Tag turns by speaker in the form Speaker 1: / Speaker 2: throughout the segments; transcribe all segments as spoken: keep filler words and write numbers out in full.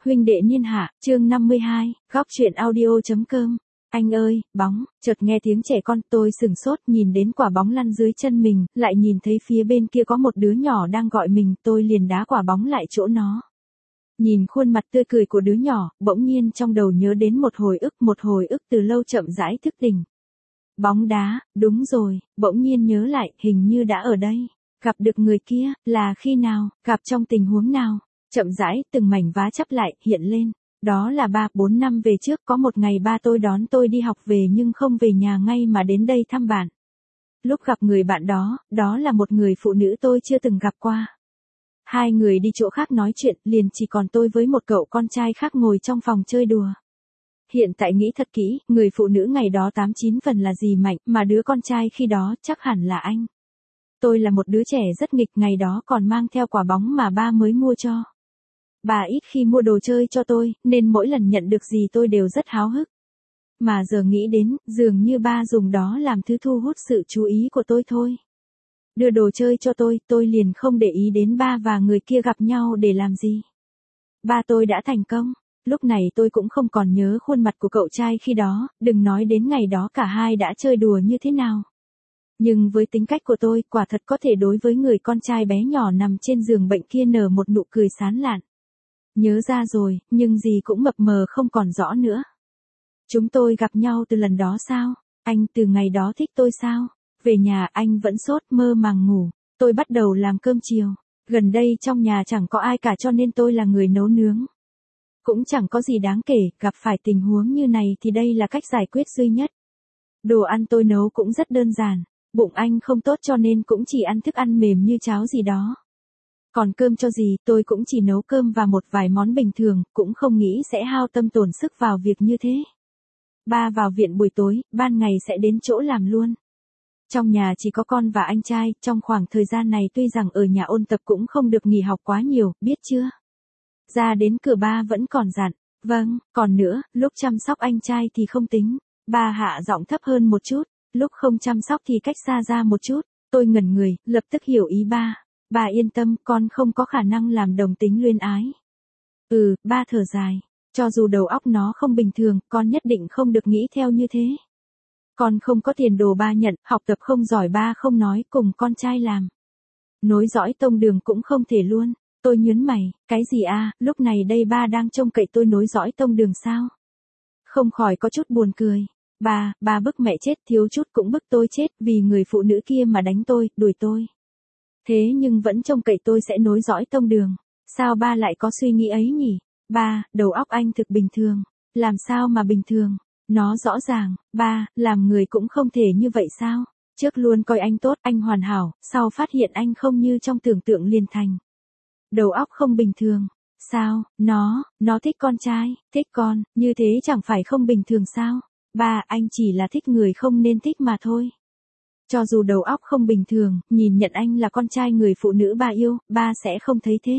Speaker 1: Huynh đệ niên hạ, chương năm mươi hai, góc truyện audio.com. Anh ơi, bóng, chợt nghe tiếng trẻ con, tôi sừng sốt nhìn đến quả bóng lăn dưới chân mình, lại nhìn thấy phía bên kia có một đứa nhỏ đang gọi mình, tôi liền đá quả bóng lại chỗ nó. Nhìn khuôn mặt tươi cười của đứa nhỏ, bỗng nhiên trong đầu nhớ đến một hồi ức, một hồi ức từ lâu chậm rãi thức tỉnh. Bóng đá, đúng rồi, bỗng nhiên nhớ lại, hình như đã ở đây. Gặp được người kia, là khi nào, gặp trong tình huống nào? Chậm rãi, từng mảnh vá chắp lại, hiện lên. Đó là ba, bốn năm về trước, có một ngày ba tôi đón tôi đi học về nhưng không về nhà ngay mà đến đây thăm bạn. Lúc gặp người bạn đó, đó là một người phụ nữ tôi chưa từng gặp qua. Hai người đi chỗ khác nói chuyện, liền chỉ còn tôi với một cậu con trai khác ngồi trong phòng chơi đùa. Hiện tại nghĩ thật kỹ, người phụ nữ ngày đó tám chín phần là dì Mạnh, mà đứa con trai khi đó chắc hẳn là anh. Tôi là một đứa trẻ rất nghịch, ngày đó còn mang theo quả bóng mà ba mới mua cho. Bà ít khi mua đồ chơi cho tôi, nên mỗi lần nhận được gì tôi đều rất háo hức. Mà giờ nghĩ đến, dường như ba dùng đó làm thứ thu hút sự chú ý của tôi thôi. Đưa đồ chơi cho tôi, tôi liền không để ý đến ba và người kia gặp nhau để làm gì. Ba tôi đã thành công. Lúc này tôi cũng không còn nhớ khuôn mặt của cậu trai khi đó, đừng nói đến ngày đó cả hai đã chơi đùa như thế nào. Nhưng với tính cách của tôi, quả thật có thể đối với người con trai bé nhỏ nằm trên giường bệnh kia nở một nụ cười sán lạn. Nhớ ra rồi, nhưng gì cũng mập mờ không còn rõ nữa. Chúng tôi gặp nhau từ lần đó sao? Anh từ ngày đó thích tôi sao? Về nhà anh vẫn sốt mơ màng ngủ. Tôi bắt đầu làm cơm chiều. Gần đây trong nhà chẳng có ai cả cho nên tôi là người nấu nướng. Cũng chẳng có gì đáng kể, gặp phải tình huống như này thì đây là cách giải quyết duy nhất. Đồ ăn tôi nấu cũng rất đơn giản. Bụng anh không tốt cho nên cũng chỉ ăn thức ăn mềm như cháo gì đó. Còn cơm cho gì, tôi cũng chỉ nấu cơm và một vài món bình thường, cũng không nghĩ sẽ hao tâm tổn sức vào việc như thế. Ba vào viện buổi tối, ban ngày sẽ đến chỗ làm luôn. Trong nhà chỉ có con và anh trai, trong khoảng thời gian này tuy rằng ở nhà ôn tập cũng không được nghỉ học quá nhiều, biết chưa? Ra đến cửa ba vẫn còn dặn, vâng, còn nữa, lúc chăm sóc anh trai thì không tính. Ba hạ giọng thấp hơn một chút, lúc không chăm sóc thì cách xa ra một chút. Tôi ngẩn người, lập tức hiểu ý ba. Bà yên tâm, con không có khả năng làm đồng tính luyến ái. Ừ, ba thở dài. Cho dù đầu óc nó không bình thường, con nhất định không được nghĩ theo như thế. Con không có tiền đồ ba nhận, học tập không giỏi ba không nói, cùng con trai làm. Nối dõi tông đường cũng không thể luôn. Tôi nhớn mày, cái gì a? Lúc này đây ba đang trông cậy tôi nối dõi tông đường sao? Không khỏi có chút buồn cười. Ba, ba bức mẹ chết, thiếu chút cũng bức tôi chết, vì người phụ nữ kia mà đánh tôi, đuổi tôi. Thế nhưng vẫn trông cậy tôi sẽ nối dõi tông đường. Sao ba lại có suy nghĩ ấy nhỉ? Ba, đầu óc anh thực bình thường. Làm sao mà bình thường? Nó rõ ràng, ba, làm người cũng không thể như vậy sao? Trước luôn coi anh tốt, anh hoàn hảo, sau phát hiện anh không như trong tưởng tượng liền thành. Đầu óc không bình thường. Sao, nó, nó thích con trai, thích con, như thế chẳng phải không bình thường sao? Ba, anh chỉ là thích người không nên thích mà thôi. Cho dù đầu óc không bình thường, nhìn nhận anh là con trai người phụ nữ ba yêu, ba sẽ không thấy thế.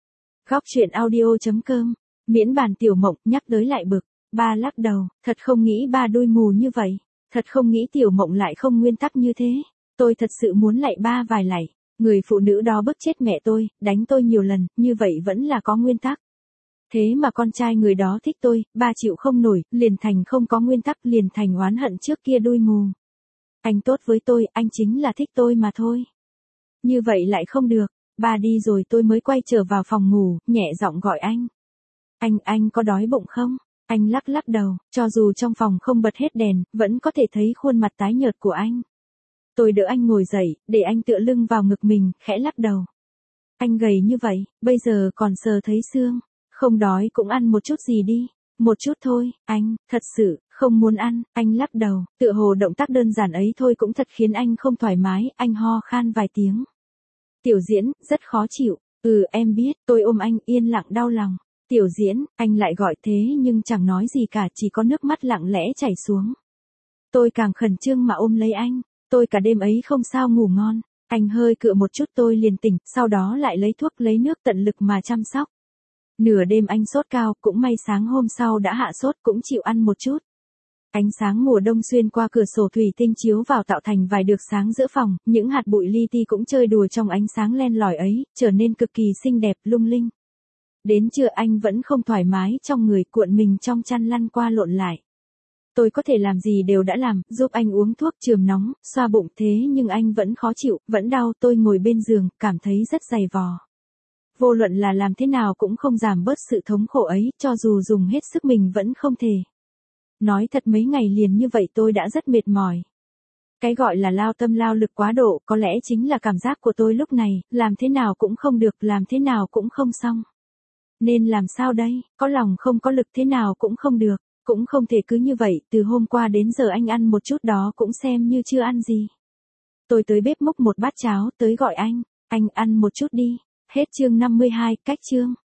Speaker 1: Góc truyện audio.com, miễn bàn Tiểu Mộng nhắc tới lại bực. Ba lắc đầu, thật không nghĩ ba đuôi mù như vậy. Thật không nghĩ Tiểu Mộng lại không nguyên tắc như thế. Tôi thật sự muốn lạy ba vài lạy. Người phụ nữ đó bức chết mẹ tôi, đánh tôi nhiều lần, như vậy vẫn là có nguyên tắc. Thế mà con trai người đó thích tôi, ba chịu không nổi, liền thành không có nguyên tắc, liền thành oán hận trước kia đuôi mù. Anh tốt với tôi, anh chính là thích tôi mà thôi. Như vậy lại không được, ba đi rồi tôi mới quay trở vào phòng ngủ, nhẹ giọng gọi anh. Anh, anh có đói bụng không? Anh lắc lắc đầu, cho dù trong phòng không bật hết đèn, vẫn có thể thấy khuôn mặt tái nhợt của anh. Tôi đỡ anh ngồi dậy, để anh tựa lưng vào ngực mình, khẽ lắc đầu. Anh gầy như vậy, bây giờ còn sờ thấy xương. Không đói cũng ăn một chút gì đi. Một chút thôi, anh, thật sự, không muốn ăn, anh lắc đầu, tựa hồ động tác đơn giản ấy thôi cũng thật khiến anh không thoải mái, anh ho khan vài tiếng. Tiểu Diễn, rất khó chịu, ừ em biết, tôi ôm anh yên lặng đau lòng. Tiểu Diễn, anh lại gọi thế nhưng chẳng nói gì cả, chỉ có nước mắt lặng lẽ chảy xuống. Tôi càng khẩn trương mà ôm lấy anh, tôi cả đêm ấy không sao ngủ ngon, anh hơi cựa một chút tôi liền tỉnh, sau đó lại lấy thuốc lấy nước tận lực mà chăm sóc. Nửa đêm anh sốt cao, cũng may sáng hôm sau đã hạ sốt cũng chịu ăn một chút. Ánh sáng mùa đông xuyên qua cửa sổ thủy tinh chiếu vào tạo thành vài được sáng giữa phòng, những hạt bụi li ti cũng chơi đùa trong ánh sáng len lỏi ấy, trở nên cực kỳ xinh đẹp lung linh. Đến trưa anh vẫn không thoải mái trong người, cuộn mình trong chăn lăn qua lộn lại. Tôi có thể làm gì đều đã làm, giúp anh uống thuốc chườm nóng, xoa bụng, thế nhưng anh vẫn khó chịu, vẫn đau. Tôi ngồi bên giường, cảm thấy rất dày vò. Vô luận là làm thế nào cũng không giảm bớt sự thống khổ ấy, cho dù dùng hết sức mình vẫn không thể. Nói thật mấy ngày liền như vậy tôi đã rất mệt mỏi. Cái gọi là lao tâm lao lực quá độ có lẽ chính là cảm giác của tôi lúc này, làm thế nào cũng không được, làm thế nào cũng không xong. Nên làm sao đây, có lòng không có lực thế nào cũng không được, cũng không thể cứ như vậy, từ hôm qua đến giờ anh ăn một chút đó cũng xem như chưa ăn gì. Tôi tới bếp múc một bát cháo tới gọi anh, anh ăn một chút đi. Hết chương năm mươi hai, cách chương.